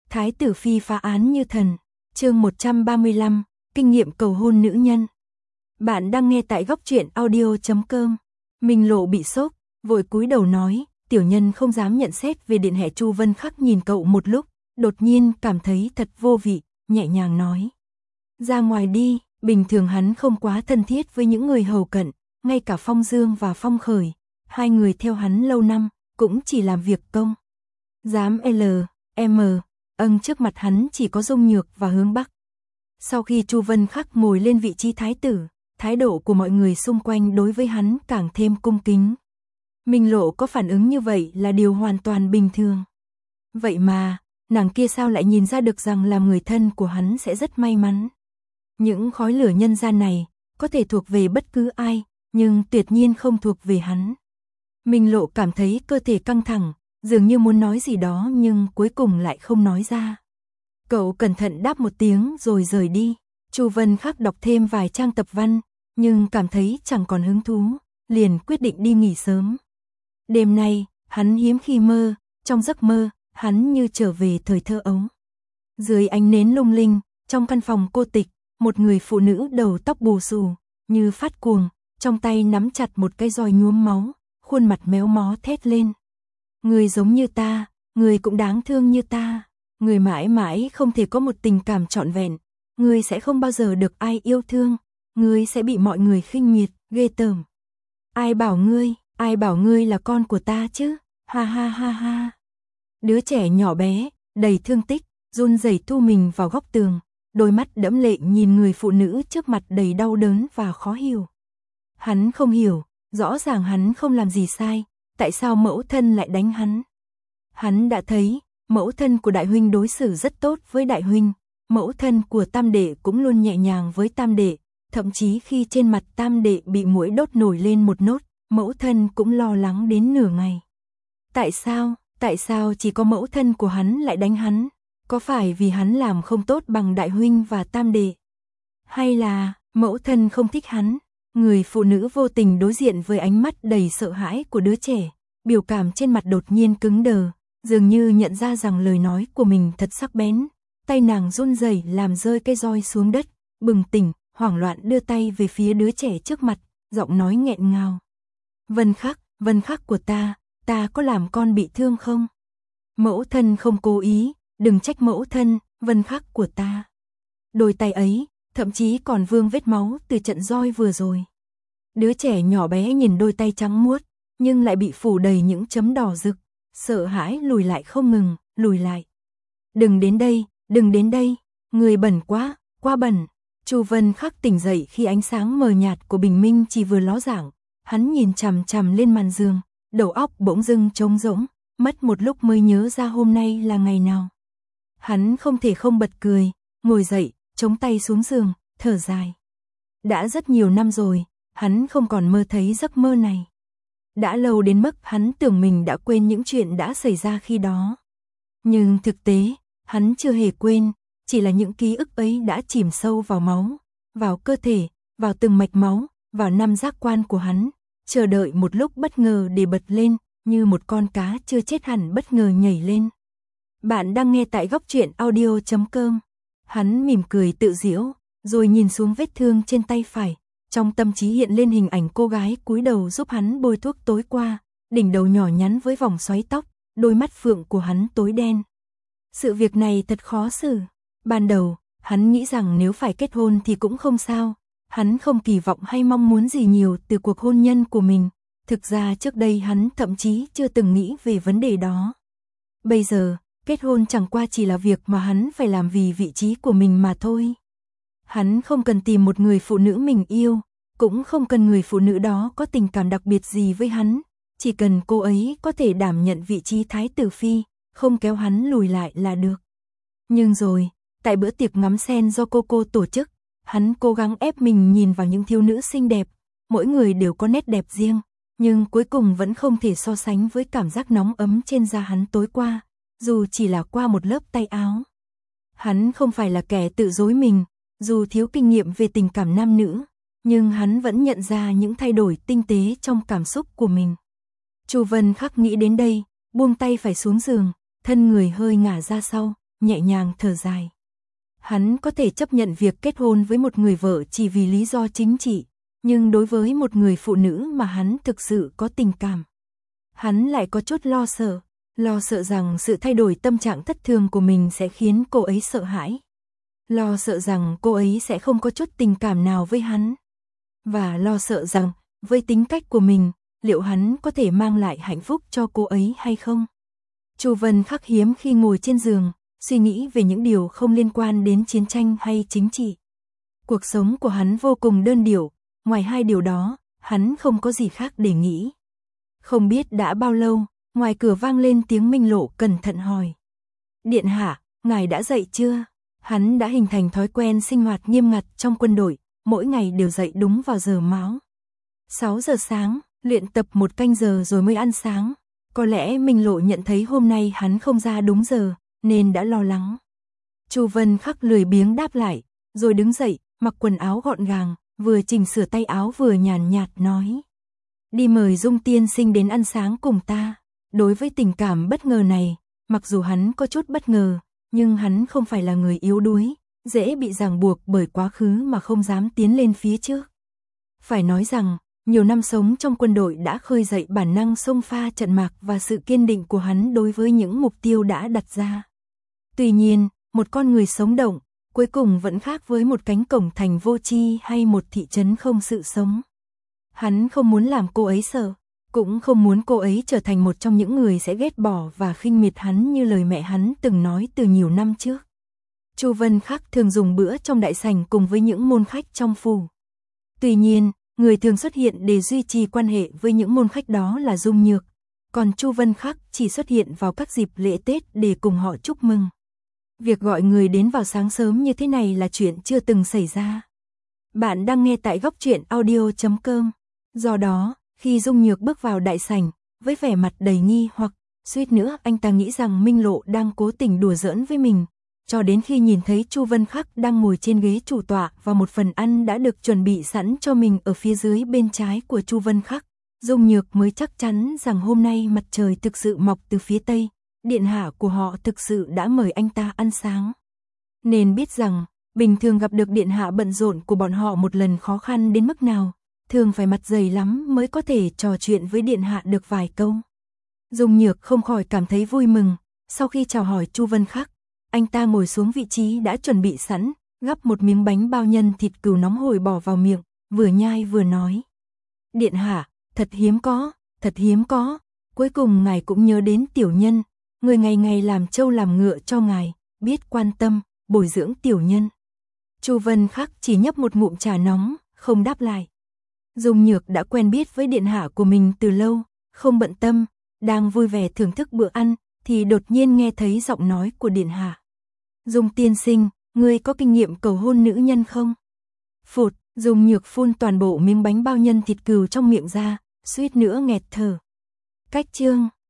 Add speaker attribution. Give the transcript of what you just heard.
Speaker 1: Thái tử phi phá án như thần. Chương 135, kinh nghiệm cầu hôn nữ nhân. Bạn đang nghe tại góc truyện audio.com. Minh Lộ bị sốc, vội cúi đầu nói, tiểu nhân không dám nhận xét về điện hệ. Chu Vân Khắc nhìn cậu một lúc, đột nhiên cảm thấy thật vô vị, nhẹ nhàng nói. Ra ngoài đi, bình thường hắn không quá thân thiết với những người hầu cận, ngay cả Phong Dương và Phong Khởi, hai người theo hắn lâu năm, cũng chỉ làm việc công. Dám trước mặt hắn chỉ có Dung Nhược và Hướng Bắc. Sau khi Chu Vân Khắc ngồi lên vị trí thái tử, thái độ của mọi người xung quanh đối với hắn càng thêm cung kính. Minh Lộ có phản ứng như vậy là điều hoàn toàn bình thường. Vậy mà, nàng kia sao lại nhìn ra được rằng làm người thân của hắn sẽ rất may mắn. Những khói lửa nhân gian này, có thể thuộc về bất cứ ai, nhưng tuyệt nhiên không thuộc về hắn. Minh Lộ cảm thấy cơ thể căng thẳng, dường như muốn nói gì đó nhưng cuối cùng lại không nói ra. Cậu cẩn thận đáp một tiếng rồi rời đi. Chu Vân Khắc đọc thêm vài trang tập văn, nhưng cảm thấy chẳng còn hứng thú, liền quyết định đi nghỉ sớm. Đêm nay, hắn hiếm khi mơ, trong giấc mơ, hắn như trở về thời thơ ấu. Dưới ánh nến lung linh, trong căn phòng cô tịch, một người phụ nữ đầu tóc bù xù, như phát cuồng, trong tay nắm chặt một cái roi nhuốm máu, khuôn mặt méo mó thét lên. Người giống như ta, người cũng đáng thương như ta, người mãi mãi không thể có một tình cảm trọn vẹn, người sẽ không bao giờ được ai yêu thương, người sẽ bị mọi người khinh miệt, ghê tởm. Ai bảo ngươi là con của ta chứ, ha ha ha ha. Đứa trẻ nhỏ bé, đầy thương tích, run rẩy thu mình vào góc tường, đôi mắt đẫm lệ nhìn người phụ nữ trước mặt đầy đau đớn và khó hiểu. Hắn không hiểu, rõ ràng hắn không làm gì sai, tại sao mẫu thân lại đánh hắn? Hắn đã thấy, mẫu thân của đại huynh đối xử rất tốt với đại huynh, mẫu thân của tam đệ cũng luôn nhẹ nhàng với tam đệ, thậm chí khi trên mặt tam đệ bị muỗi đốt nổi lên một nốt, mẫu thân cũng lo lắng đến nửa ngày. Tại sao chỉ có mẫu thân của hắn lại đánh hắn? Có phải vì hắn làm không tốt bằng đại huynh và tam đệ? Hay là mẫu thân không thích hắn? Người phụ nữ vô tình đối diện với ánh mắt đầy sợ hãi của đứa trẻ, biểu cảm trên mặt đột nhiên cứng đờ, dường như nhận ra rằng lời nói của mình thật sắc bén, tay nàng run rẩy làm rơi cái roi xuống đất, bừng tỉnh, hoảng loạn đưa tay về phía đứa trẻ trước mặt, giọng nói nghẹn ngào. Vân Khắc của ta có làm con bị thương không? Mẫu thân không cố ý, đừng trách mẫu thân, Vân Khắc của ta. Đôi tay ấy, thậm chí còn vương vết máu từ trận roi vừa rồi. Đứa trẻ nhỏ bé nhìn đôi tay trắng muốt, nhưng lại bị phủ đầy những chấm đỏ rực, sợ hãi lùi lại không ngừng, lùi lại. Đừng đến đây, người bẩn quá bẩn. Chu Vân Khắc tỉnh dậy khi ánh sáng mờ nhạt của bình minh chỉ vừa ló dạng, hắn nhìn chằm chằm lên màn giường, đầu óc bỗng dưng trống rỗng, mất một lúc mới nhớ ra hôm nay là ngày nào. Hắn không thể không bật cười, ngồi dậy, chống tay xuống giường, thở dài. Đã rất nhiều năm rồi, hắn không còn mơ thấy giấc mơ này. Đã lâu đến mức hắn tưởng mình đã quên những chuyện đã xảy ra khi đó. Nhưng thực tế, hắn chưa hề quên, chỉ là những ký ức ấy đã chìm sâu vào máu, vào cơ thể, vào từng mạch máu, vào năm giác quan của hắn, chờ đợi một lúc bất ngờ để bật lên, như một con cá chưa chết hẳn bất ngờ nhảy lên. Bạn đang nghe tại góc truyện audio.com. Hắn mỉm cười tự giễu, rồi nhìn xuống vết thương trên tay phải, trong tâm trí hiện lên hình ảnh cô gái cúi đầu giúp hắn bôi thuốc tối qua, đỉnh đầu nhỏ nhắn với vòng xoáy tóc, đôi mắt phượng của hắn tối đen. Sự việc này thật khó xử. Ban đầu, hắn nghĩ rằng nếu phải kết hôn thì cũng không sao, hắn không kỳ vọng hay mong muốn gì nhiều từ cuộc hôn nhân của mình. Thực ra trước đây hắn thậm chí chưa từng nghĩ về vấn đề đó. Bây giờ, kết hôn chẳng qua chỉ là việc mà hắn phải làm vì vị trí của mình mà thôi. Hắn không cần tìm một người phụ nữ mình yêu, cũng không cần người phụ nữ đó có tình cảm đặc biệt gì với hắn, chỉ cần cô ấy có thể đảm nhận vị trí thái tử phi, không kéo hắn lùi lại là được. Nhưng rồi, tại bữa tiệc ngắm sen do cô tổ chức, hắn cố gắng ép mình nhìn vào những thiếu nữ xinh đẹp, mỗi người đều có nét đẹp riêng, nhưng cuối cùng vẫn không thể so sánh với cảm giác nóng ấm trên da hắn tối qua, dù chỉ là qua một lớp tay áo. Hắn không phải là kẻ tự dối mình, dù thiếu kinh nghiệm về tình cảm nam nữ, nhưng hắn vẫn nhận ra những thay đổi tinh tế trong cảm xúc của mình. Chu Vân Khắc nghĩ đến đây, buông tay phải xuống giường, thân người hơi ngả ra sau, nhẹ nhàng thở dài. Hắn có thể chấp nhận việc kết hôn với một người vợ chỉ vì lý do chính trị, nhưng đối với một người phụ nữ mà hắn thực sự có tình cảm, hắn lại có chút lo sợ rằng sự thay đổi tâm trạng thất thường của mình sẽ khiến cô ấy sợ hãi. Lo sợ rằng cô ấy sẽ không có chút tình cảm nào với hắn. Và lo sợ rằng, với tính cách của mình, liệu hắn có thể mang lại hạnh phúc cho cô ấy hay không? Chu Vân Khắc hiếm khi ngồi trên giường, suy nghĩ về những điều không liên quan đến chiến tranh hay chính trị. Cuộc sống của hắn vô cùng đơn điệu, ngoài hai điều đó, hắn không có gì khác để nghĩ. Không biết đã bao lâu, ngoài cửa vang lên tiếng Minh Lộ cẩn thận hỏi. Điện hạ, ngài đã dậy chưa? Hắn đã hình thành thói quen sinh hoạt nghiêm ngặt trong quân đội, mỗi ngày đều dậy đúng vào giờ máu. 6 giờ sáng, luyện tập 1 canh giờ rồi mới ăn sáng. Có lẽ Minh Lộ nhận thấy hôm nay hắn không ra đúng giờ, nên đã lo lắng. Chu Vân Khắc lười biếng đáp lại, rồi đứng dậy, mặc quần áo gọn gàng, vừa chỉnh sửa tay áo vừa nhàn nhạt nói. Đi mời Dung tiên sinh đến ăn sáng cùng ta. Đối với tình cảm bất ngờ này, mặc dù hắn có chút bất ngờ, nhưng hắn không phải là người yếu đuối, dễ bị ràng buộc bởi quá khứ mà không dám tiến lên phía trước. Phải nói rằng, nhiều năm sống trong quân đội đã khơi dậy bản năng xông pha trận mạc và sự kiên định của hắn đối với những mục tiêu đã đặt ra. Tuy nhiên, một con người sống động, cuối cùng vẫn khác với một cánh cổng thành vô tri hay một thị trấn không sự sống. Hắn không muốn làm cô ấy sợ, cũng không muốn cô ấy trở thành một trong những người sẽ ghét bỏ và khinh miệt hắn như lời mẹ hắn từng nói từ nhiều năm trước. Chu Vân Khắc thường dùng bữa trong đại sảnh cùng với những môn khách trong phủ. Tuy nhiên, người thường xuất hiện để duy trì quan hệ với những môn khách đó là Dung Nhược, còn Chu Vân Khắc chỉ xuất hiện vào các dịp lễ Tết để cùng họ chúc mừng. Việc gọi người đến vào sáng sớm như thế này là chuyện chưa từng xảy ra. Bạn đang nghe tại Góc Truyện Audio.com. Do đó, khi Dung Nhược bước vào đại sảnh, với vẻ mặt đầy nghi hoặc, suýt nữa anh ta nghĩ rằng Minh Lộ đang cố tình đùa giỡn với mình, cho đến khi nhìn thấy Chu Vân Khắc đang ngồi trên ghế chủ tọa và một phần ăn đã được chuẩn bị sẵn cho mình ở phía dưới bên trái của Chu Vân Khắc, Dung Nhược mới chắc chắn rằng hôm nay mặt trời thực sự mọc từ phía tây, điện hạ của họ thực sự đã mời anh ta ăn sáng. Nên biết rằng, bình thường gặp được điện hạ bận rộn của bọn họ một lần khó khăn đến mức nào, thường phải mặt dày lắm mới có thể trò chuyện với điện hạ được vài câu. Dung Nhược không khỏi cảm thấy vui mừng, sau khi chào hỏi Chu Vân Khắc, anh ta ngồi xuống vị trí đã chuẩn bị sẵn, gắp một miếng bánh bao nhân thịt cừu nóng hổi bỏ vào miệng, vừa nhai vừa nói. Điện hạ, thật hiếm có, cuối cùng ngài cũng nhớ đến tiểu nhân, người ngày ngày làm trâu làm ngựa cho ngài, biết quan tâm, bồi dưỡng tiểu nhân. Chu Vân Khắc chỉ nhấp một ngụm trà nóng, không đáp lại. Dung Nhược đã quen biết với điện hạ của mình từ lâu, không bận tâm, đang vui vẻ thưởng thức bữa ăn, thì đột nhiên nghe thấy giọng nói của điện hạ. Dung tiên sinh, ngươi có kinh nghiệm cầu hôn nữ nhân không? Phụt, Dung Nhược phun toàn bộ miếng bánh bao nhân thịt cừu trong miệng ra, suýt nữa nghẹt thở. Cách chương